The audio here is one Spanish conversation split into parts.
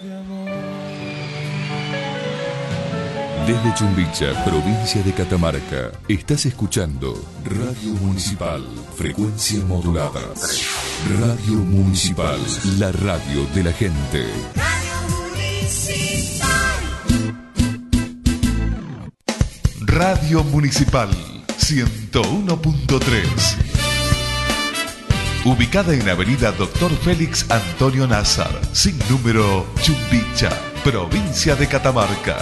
Desde Chumbicha, provincia de Catamarca, estás escuchando Radio Municipal, frecuencia modulada. Radio Municipal, la radio de la gente. Radio Municipal. Radio Municipal 101.3. Ubicada en Avenida Dr. Félix Antonio Nazar, sin número, Chumbicha, provincia de Catamarca.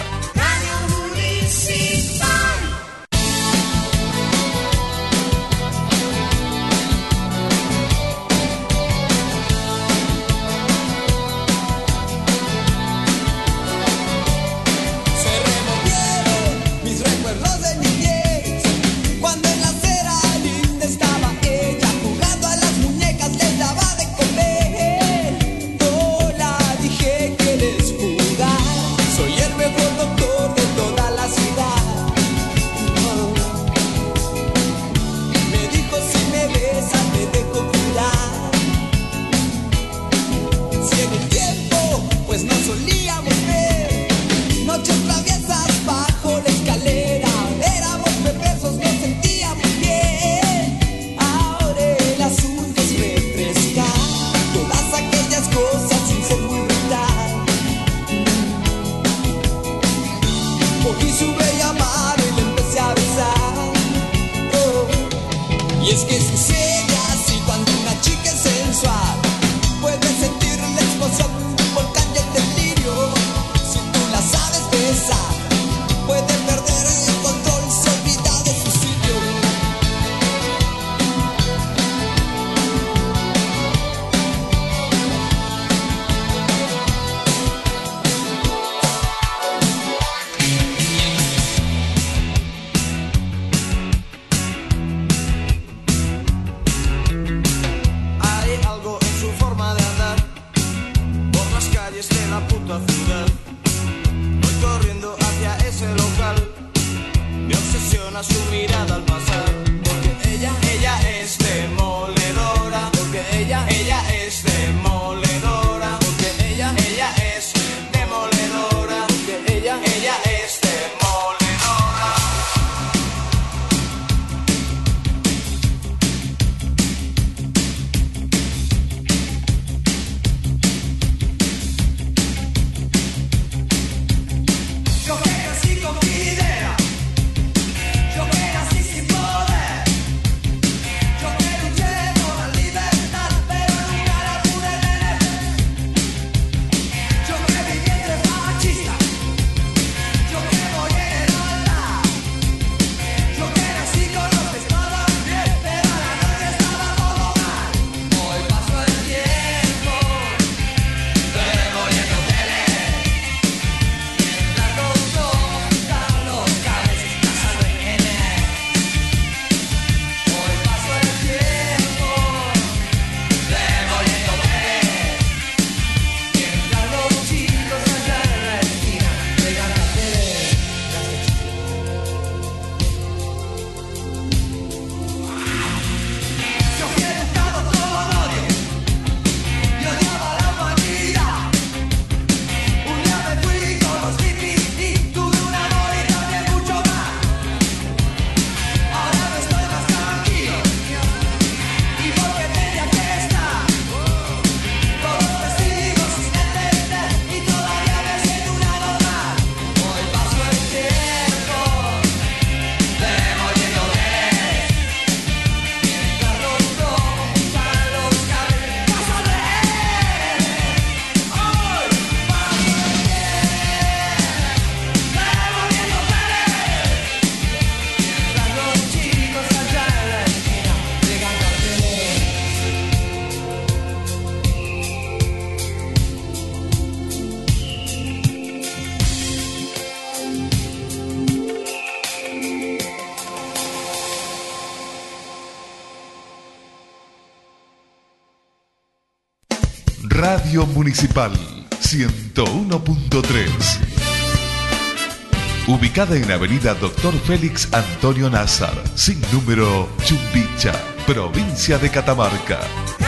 Radio Municipal 101.3. Ubicada en Avenida Dr. Félix Antonio Nazar, sin número, Chumbicha, provincia de Catamarca.